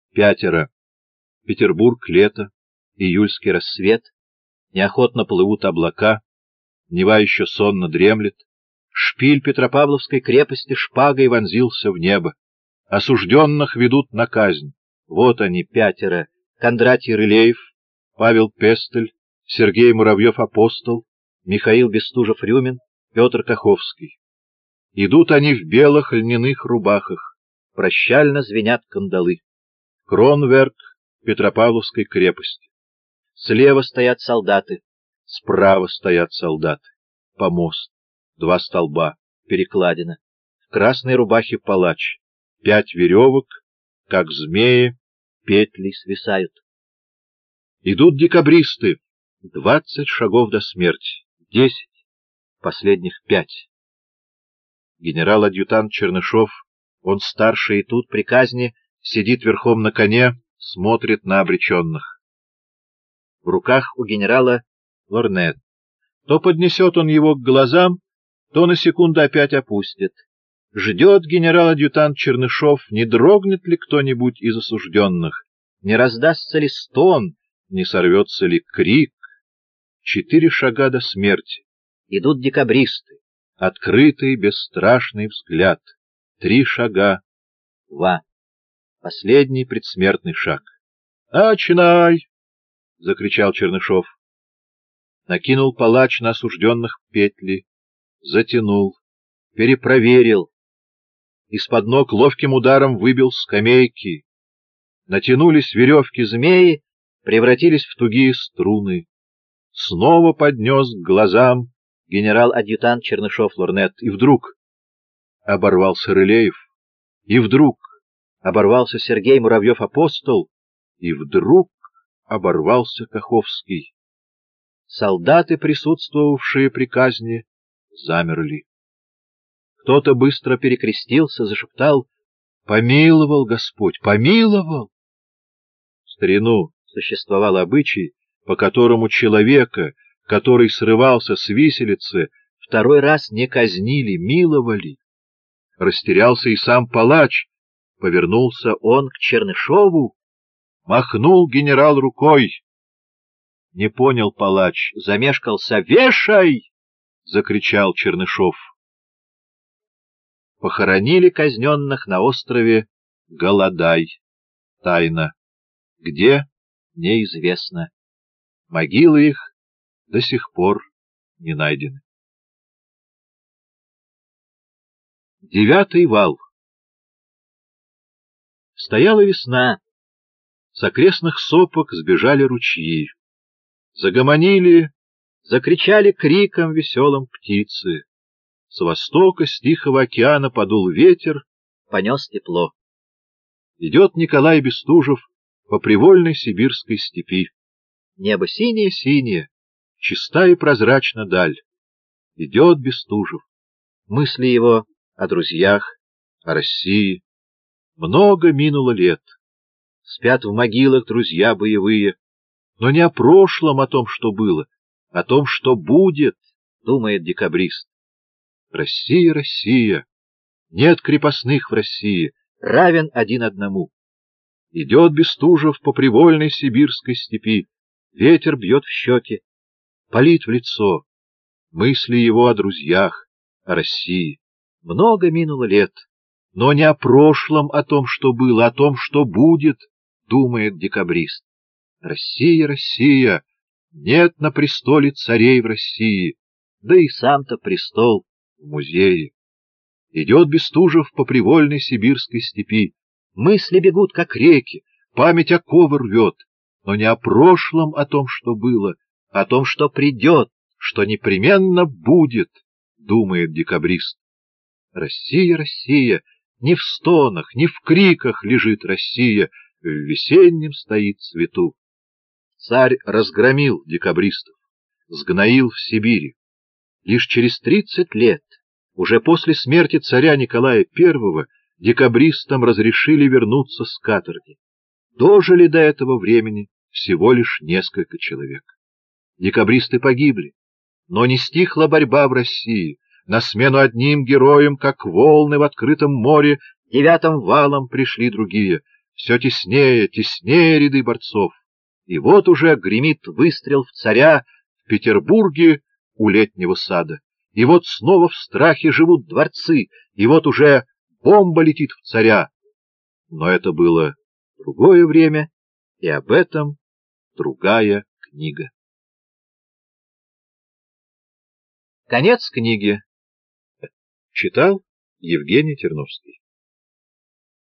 5. Петербург, лето, июльский рассвет. Неохотно плывут облака. Нева еще сонно дремлет. Шпиль Петропавловской крепости шпагой вонзился в небо. Осужденных ведут на казнь. Вот они, 5: Кондратий Рылеев, Павел Пестель, Сергей Муравьев-Апостол, Михаил Бестужев-Рюмин, Петр Каховский. Идут они в белых льняных рубахах. Прощально звенят кандалы. Кронверк Петропавловской крепости. Слева стоят солдаты, справа стоят солдаты. Помост, 2 столба, перекладина. В красной рубахе палач. 5 веревок, как змеи, петли свисают. Идут декабристы. 20 шагов до смерти. 10, последних 5. Генерал-адъютант Чернышов, он старший и тут при казни, сидит верхом на коне, смотрит на обреченных. В руках у генерала лорнет. То поднесет он его к глазам, то на секунду опять опустит. Ждет генерал-адъютант Чернышов, не дрогнет ли кто-нибудь из осужденных, не раздастся ли стон, не сорвется ли крик. 4 шага до смерти. Идут декабристы. Открытый, бесстрашный взгляд. 3 шага. 2. Последний предсмертный шаг. «Начинай!» — закричал Чернышов. Накинул палач на осужденных петли, затянул, перепроверил. Из-под ног ловким ударом выбил скамейки. Натянулись веревки змеи, превратились в тугие струны. Снова поднес к глазам генерал-адъютант Чернышов лорнет. И вдруг оборвался Рылеев. И вдруг оборвался Сергей Муравьев-Апостол. И вдруг оборвался Каховский. Солдаты, присутствовавшие при казни, замерли. Кто-то быстро перекрестился, зашептал: «Помиловал Господь, помиловал!» В старину существовал обычай, по которому человека, который срывался с виселицы, 2-й раз не казнили, миловали. Растерялся и сам палач. Повернулся он к Чернышову, махнул генерал рукой. Не понял палач, замешкался. «Вешай!» — закричал Чернышов. Похоронили казненных на острове Голодай. Тайна. Где — неизвестно. Могилы их до сих пор не найдены. 9 вал. Стояла весна. С окрестных сопок сбежали ручьи. Загомонили, закричали криком веселым птицы. С востока, с Тихого океана подул ветер, понес тепло. Идет Николай Бестужев по привольной сибирской степи. Небо синее-синее, чиста и прозрачна даль. Идет Бестужев. Мысли его о друзьях, о России. Много минуло лет. Спят в могилах друзья боевые. Но не о прошлом, о том, что было, о том, что будет, думает декабрист. Россия, Россия. Нет крепостных в России, равен один одному. Идет Бестужев по привольной сибирской степи. Ветер бьет в щеки, палит в лицо. Мысли его о друзьях, о России. Много минуло лет, но не о прошлом, о том, что было, о том, что будет, думает декабрист. Россия, Россия, нет на престоле царей в России, да и сам-то престол в музее. Идет Бестужев по привольной сибирской степи. Мысли бегут, как реки, память оковы рвет, но не о прошлом, о том, что было, о том, что придет, что непременно будет, думает декабрист. Россия, Россия, не в стонах, не в криках лежит Россия, в весеннем стоит цвету. Царь разгромил декабристов, сгноил в Сибири. Лишь через 30 лет, уже после смерти царя Николая I, декабристам разрешили вернуться с каторги. Дожили до этого времени всего лишь несколько человек. Декабристы погибли, но не стихла борьба в России. На смену одним героям, как волны в открытом море, 9 валом пришли другие. Все теснее, теснее ряды борцов. И вот уже гремит выстрел в царя в Петербурге у Летнего сада. И вот снова в страхе живут дворцы, и вот уже бомба летит в царя. Но это было другое время, и об этом другая книга. Конец книги. Читал Евгений Терновский.